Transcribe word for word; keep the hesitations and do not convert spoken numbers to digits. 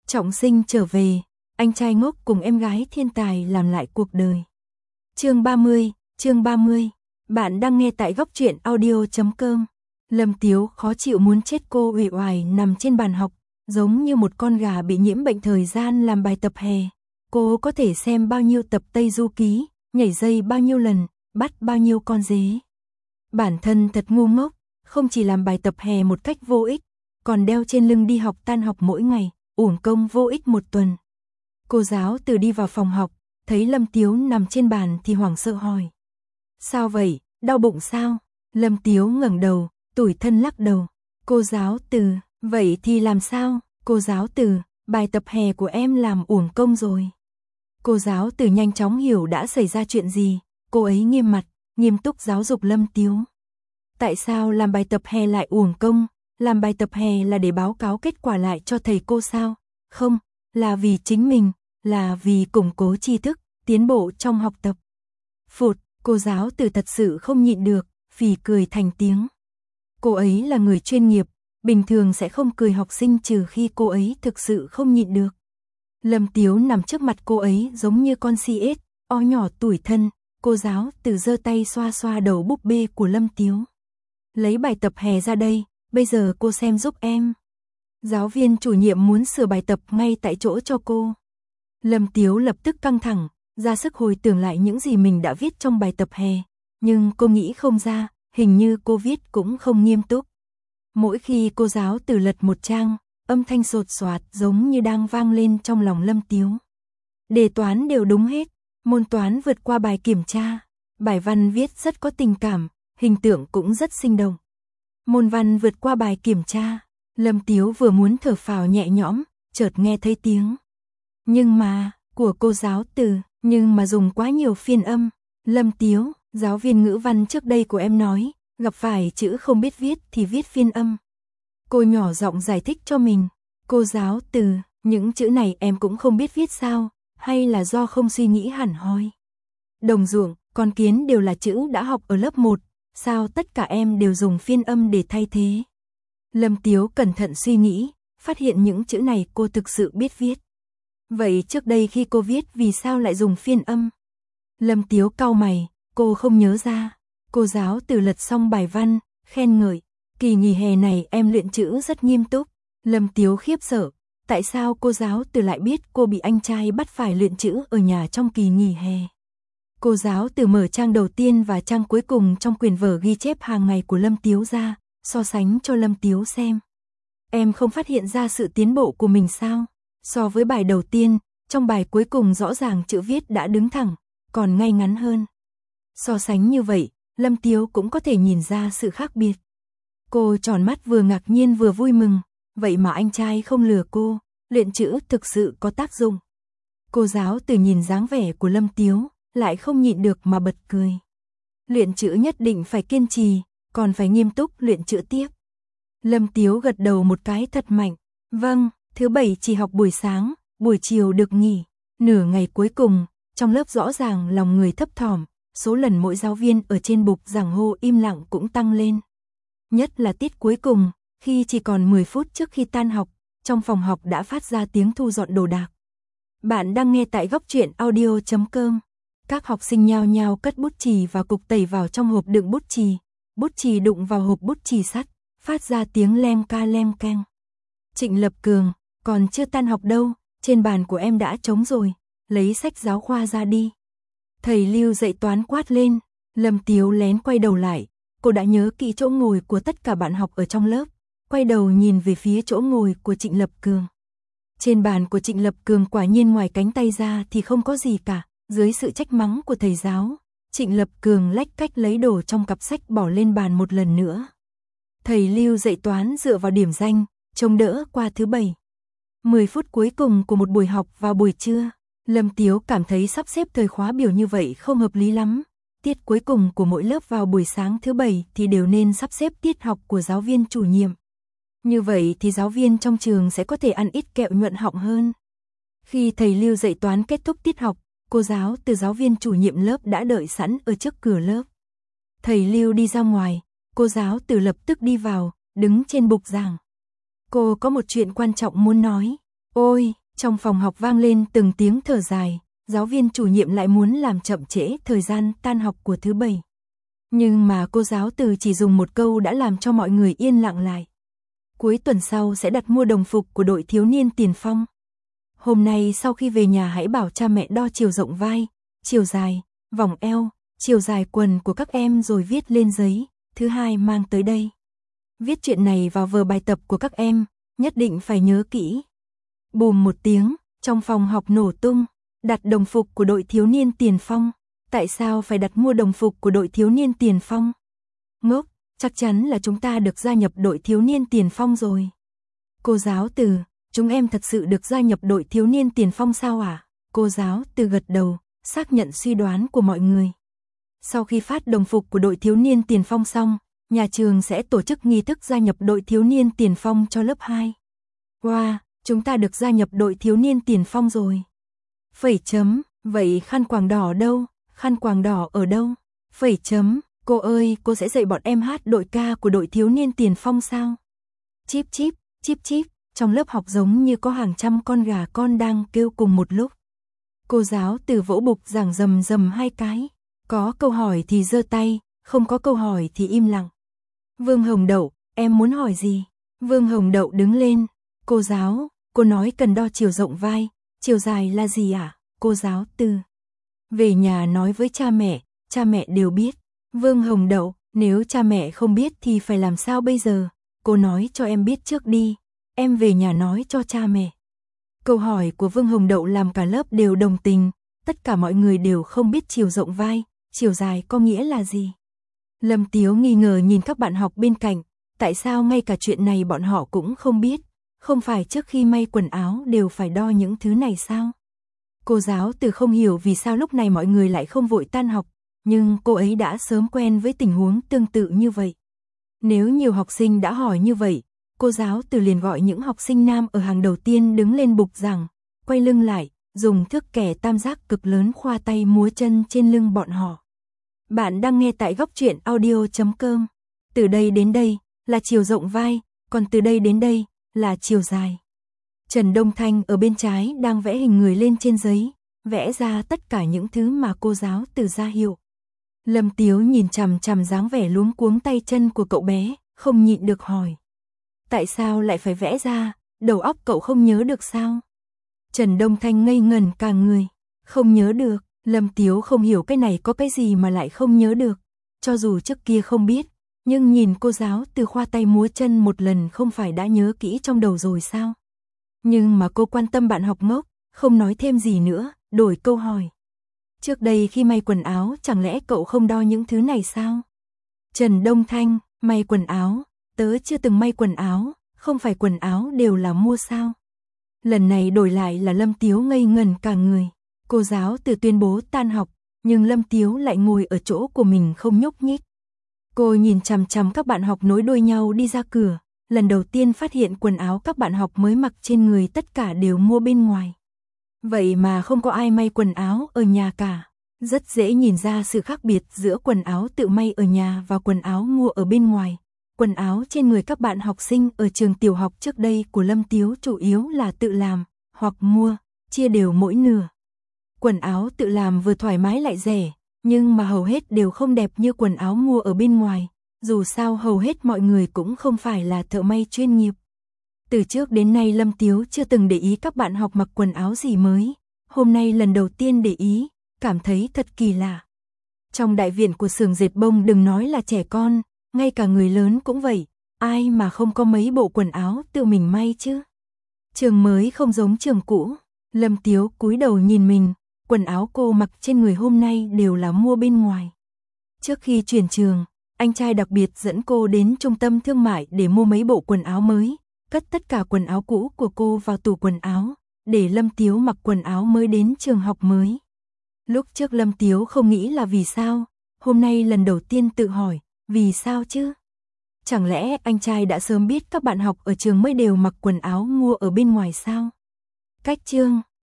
Trọng sinh trở về, anh trai ngốc cùng em gái thiên tài làm lại cuộc đời. Chương ba mươi, chương ba mươi. Bạn đang nghe tại góc truyện audio chấm com. Lâm Tiếu khó chịu muốn chết, cô uể oải nằm trên bàn học, giống như một con gà bị nhiễm bệnh thời gian làm bài tập hè. Cô có thể xem bao nhiêu tập Tây Du Ký, nhảy dây bao nhiêu lần, bắt bao nhiêu con dế. Bản thân thật ngu ngốc, không chỉ làm bài tập hè một cách vô ích, còn đeo trên lưng đi học tan học mỗi ngày, uổng công vô ích một tuần. Cô giáo từ đi vào phòng học, thấy Lâm Tiếu nằm trên bàn thì hoảng sợ hỏi. Sao vậy, đau bụng sao? Lâm Tiếu ngẩng đầu, tủi thân lắc đầu. Cô giáo từ, vậy thì làm sao? Cô giáo từ, bài tập hè của em làm uổng công rồi. Cô giáo từ nhanh chóng hiểu đã xảy ra chuyện gì, cô ấy nghiêm mặt, nghiêm túc giáo dục Lâm Tiếu. Tại sao làm bài tập hè lại uổng công? Làm bài tập hè là để báo cáo kết quả lại cho thầy cô sao? Không, là vì chính mình, là vì củng cố tri thức, tiến bộ trong học tập. Phụt, cô giáo từ thật sự không nhịn được, phì cười thành tiếng. Cô ấy là người chuyên nghiệp, bình thường sẽ không cười học sinh trừ khi cô ấy thực sự không nhịn được. Lâm Tiếu nằm trước mặt cô ấy giống như con si ếch, o nhỏ tủi thân, cô giáo từ giơ tay xoa xoa đầu búp bê của Lâm Tiếu. Lấy bài tập hè ra đây, bây giờ cô xem giúp em. Giáo viên chủ nhiệm muốn sửa bài tập ngay tại chỗ cho cô. Lâm Tiếu lập tức căng thẳng, ra sức hồi tưởng lại những gì mình đã viết trong bài tập hè, nhưng cô nghĩ không ra, hình như cô viết cũng không nghiêm túc. Mỗi khi cô giáo từ lật một trang, âm thanh sột soạt giống như đang vang lên trong lòng Lâm Tiếu. Đề toán đều đúng hết, môn toán vượt qua bài kiểm tra, bài văn viết rất có tình cảm, hình tượng cũng rất sinh động. Môn văn vượt qua bài kiểm tra, Lâm Tiếu vừa muốn thở phào nhẹ nhõm, chợt nghe thấy tiếng. Nhưng mà, của cô giáo từ, nhưng mà dùng quá nhiều phiên âm. Lâm Tiếu, giáo viên ngữ văn trước đây của em nói, gặp phải chữ không biết viết thì viết phiên âm. Cô nhỏ giọng giải thích cho mình. Cô giáo từ, những chữ này em cũng không biết viết sao, hay là do không suy nghĩ hẳn hoi. Đồng ruộng, con kiến đều là chữ đã học ở lớp một, sao tất cả em đều dùng phiên âm để thay thế. Lâm Tiếu cẩn thận suy nghĩ, phát hiện những chữ này cô thực sự biết viết. Vậy trước đây khi cô viết vì sao lại dùng phiên âm? Lâm Tiếu cau mày, cô không nhớ ra. Cô giáo từ lật xong bài văn, khen ngợi. Kỳ nghỉ hè này em luyện chữ rất nghiêm túc. Lâm Tiếu khiếp sợ, tại sao cô giáo từ lại biết cô bị anh trai bắt phải luyện chữ ở nhà trong kỳ nghỉ hè? Cô giáo từ mở trang đầu tiên và trang cuối cùng trong quyển vở ghi chép hàng ngày của Lâm Tiếu ra, so sánh cho Lâm Tiếu xem. Em không phát hiện ra sự tiến bộ của mình sao? So với bài đầu tiên, trong bài cuối cùng rõ ràng chữ viết đã đứng thẳng, còn ngay ngắn hơn. So sánh như vậy, Lâm Tiếu cũng có thể nhìn ra sự khác biệt. Cô tròn mắt vừa ngạc nhiên vừa vui mừng, vậy mà anh trai không lừa cô, luyện chữ thực sự có tác dụng. Cô giáo từ nhìn dáng vẻ của Lâm Tiếu, lại không nhịn được mà bật cười. Luyện chữ nhất định phải kiên trì, còn phải nghiêm túc luyện chữ tiếp. Lâm Tiếu gật đầu một cái thật mạnh. Vâng, thứ bảy chỉ học buổi sáng, buổi chiều được nghỉ. Nửa ngày cuối cùng, trong lớp rõ ràng lòng người thấp thỏm, số lần mỗi giáo viên ở trên bục giảng hô im lặng cũng tăng lên. Nhất là tiết cuối cùng, khi chỉ còn mười phút trước khi tan học, trong phòng học đã phát ra tiếng thu dọn đồ đạc. Bạn đang nghe tại góc truyện audio chấm com. Các học sinh nhao nhao cất bút chì và cục tẩy vào trong hộp đựng bút chì. Bút chì đụng vào hộp bút chì sắt, phát ra tiếng leng ca leng keng. Trịnh Lập Cường, còn chưa tan học đâu, trên bàn của em đã trống rồi, lấy sách giáo khoa ra đi. Thầy Lưu dạy toán quát lên. Lâm Tiếu lén quay đầu lại, cô đã nhớ kỹ chỗ ngồi của tất cả bạn học ở trong lớp, quay đầu nhìn về phía chỗ ngồi của Trịnh Lập Cường. Trên bàn của Trịnh Lập Cường quả nhiên ngoài cánh tay ra thì không có gì cả, dưới sự trách mắng của thầy giáo, Trịnh Lập Cường lách cách lấy đồ trong cặp sách bỏ lên bàn một lần nữa. Thầy Lưu dạy toán dựa vào điểm danh, trông đỡ qua thứ bảy. mười phút cuối cùng của một buổi học vào buổi trưa, Lâm Tiếu cảm thấy sắp xếp thời khóa biểu như vậy không hợp lý lắm. Tiết cuối cùng của mỗi lớp vào buổi sáng thứ bảy thì đều nên sắp xếp tiết học của giáo viên chủ nhiệm. Như vậy thì giáo viên trong trường sẽ có thể ăn ít kẹo nhuận họng hơn. Khi thầy Lưu dạy toán kết thúc tiết học, cô giáo từ giáo viên chủ nhiệm lớp đã đợi sẵn ở trước cửa lớp. Thầy Lưu đi ra ngoài, cô giáo từ lập tức đi vào, đứng trên bục giảng. Cô có một chuyện quan trọng muốn nói. Ôi, trong phòng học vang lên từng tiếng thở dài, giáo viên chủ nhiệm lại muốn làm chậm trễ thời gian tan học của thứ bảy. Nhưng mà cô giáo từ chỉ dùng một câu đã làm cho mọi người yên lặng lại. Cuối tuần sau sẽ đặt mua đồng phục của đội thiếu niên tiền phong. Hôm nay sau khi về nhà hãy bảo cha mẹ đo chiều rộng vai, chiều dài, vòng eo, chiều dài quần của các em rồi viết lên giấy, thứ hai mang tới đây. Viết chuyện này vào vở bài tập của các em, nhất định phải nhớ kỹ. Bùm một tiếng, trong phòng học nổ tung, đặt đồng phục của đội thiếu niên tiền phong. Tại sao phải đặt mua đồng phục của đội thiếu niên tiền phong? Ngốc, chắc chắn là chúng ta được gia nhập đội thiếu niên tiền phong rồi. Cô giáo Từ, chúng em thật sự được gia nhập đội thiếu niên tiền phong sao à? Cô giáo Từ gật đầu, xác nhận suy đoán của mọi người. Sau khi phát đồng phục của đội thiếu niên tiền phong xong, nhà trường sẽ tổ chức nghi thức gia nhập đội thiếu niên tiền phong cho lớp hai. Wow, chúng ta được gia nhập đội thiếu niên tiền phong rồi. Phẩy chấm, vậy khăn quàng đỏ đâu? Khăn quàng đỏ ở đâu? Phẩy chấm, cô ơi, cô sẽ dạy bọn em hát đội ca của đội thiếu niên tiền phong sao? Chíp chíp, chíp chíp, trong lớp học giống như có hàng trăm con gà con đang kêu cùng một lúc. Cô giáo Từ vỗ bục giảng rầm rầm hai cái, có câu hỏi thì giơ tay, không có câu hỏi thì im lặng. Vương Hồng Đậu, em muốn hỏi gì? Vương Hồng Đậu đứng lên, cô giáo, cô nói cần đo chiều rộng vai, chiều dài là gì ạ? À? Cô giáo Từ. Về nhà nói với cha mẹ, cha mẹ đều biết. Vương Hồng Đậu, nếu cha mẹ không biết thì phải làm sao bây giờ? Cô nói cho em biết trước đi, em về nhà nói cho cha mẹ. Câu hỏi của Vương Hồng Đậu làm cả lớp đều đồng tình, tất cả mọi người đều không biết chiều rộng vai, chiều dài có nghĩa là gì. Lâm Tiếu nghi ngờ nhìn các bạn học bên cạnh, tại sao ngay cả chuyện này bọn họ cũng không biết, không phải trước khi may quần áo đều phải đo những thứ này sao? Cô giáo Từ không hiểu vì sao lúc này mọi người lại không vội tan học, nhưng cô ấy đã sớm quen với tình huống tương tự như vậy. Nếu nhiều học sinh đã hỏi như vậy, cô giáo Từ liền gọi những học sinh nam ở hàng đầu tiên đứng lên bục giảng, quay lưng lại, dùng thước kẻ tam giác cực lớn khoa tay múa chân trên lưng bọn họ. Bạn đang nghe tại góc truyện audio chấm com. Từ đây đến đây là chiều rộng vai, còn từ đây đến đây là chiều dài. Trần Đông Thanh ở bên trái đang vẽ hình người lên trên giấy, vẽ ra tất cả những thứ mà cô giáo Từ ra hiệu. Lâm Tiếu nhìn chằm chằm dáng vẻ luống cuống tay chân của cậu bé, không nhịn được hỏi. Tại sao lại phải vẽ ra, đầu óc cậu không nhớ được sao? Trần Đông Thanh ngây ngẩn cả người, không nhớ được, Lâm Tiếu không hiểu cái này có cái gì mà lại không nhớ được. Cho dù trước kia không biết, nhưng nhìn cô giáo Từ khoa tay múa chân một lần không phải đã nhớ kỹ trong đầu rồi sao? Nhưng mà cô quan tâm bạn học ngốc, không nói thêm gì nữa, đổi câu hỏi. Trước đây khi may quần áo chẳng lẽ cậu không đo những thứ này sao? Trần Đông Thanh, may quần áo, tớ chưa từng may quần áo, không phải quần áo đều là mua sao? Lần này đổi lại là Lâm Tiếu ngây ngẩn cả người. Cô giáo Từ tuyên bố tan học, nhưng Lâm Tiếu lại ngồi ở chỗ của mình không nhúc nhích. Cô nhìn chằm chằm các bạn học nối đuôi nhau đi ra cửa, lần đầu tiên phát hiện quần áo các bạn học mới mặc trên người tất cả đều mua bên ngoài. Vậy mà không có ai may quần áo ở nhà cả. Rất dễ nhìn ra sự khác biệt giữa quần áo tự may ở nhà và quần áo mua ở bên ngoài. Quần áo trên người các bạn học sinh ở trường tiểu học trước đây của Lâm Tiếu chủ yếu là tự làm, hoặc mua, chia đều mỗi nửa. Quần áo tự làm vừa thoải mái lại rẻ, nhưng mà hầu hết đều không đẹp như quần áo mua ở bên ngoài. Dù sao hầu hết mọi người cũng không phải là thợ may chuyên nghiệp. Từ trước đến nay Lâm Tiếu chưa từng để ý các bạn học mặc quần áo gì mới. Hôm nay lần đầu tiên để ý, cảm thấy thật kỳ lạ. Trong đại viện của xưởng dệt bông đừng nói là trẻ con, ngay cả người lớn cũng vậy. Ai mà không có mấy bộ quần áo tự mình may chứ? Trường mới không giống trường cũ. Lâm Tiếu cúi đầu nhìn mình, quần áo cô mặc trên người hôm nay đều là mua bên ngoài. Trước khi chuyển trường, anh trai đặc biệt dẫn cô đến trung tâm thương mại để mua mấy bộ quần áo mới, cất tất cả quần áo cũ của cô vào tủ quần áo, để Lâm Tiếu mặc quần áo mới đến trường học mới. Lúc trước Lâm Tiếu không nghĩ là vì sao, hôm nay lần đầu tiên tự hỏi, vì sao chứ? Chẳng lẽ anh trai đã sớm biết các bạn học ở trường mới đều mặc quần áo mua ở bên ngoài sao? Cách chương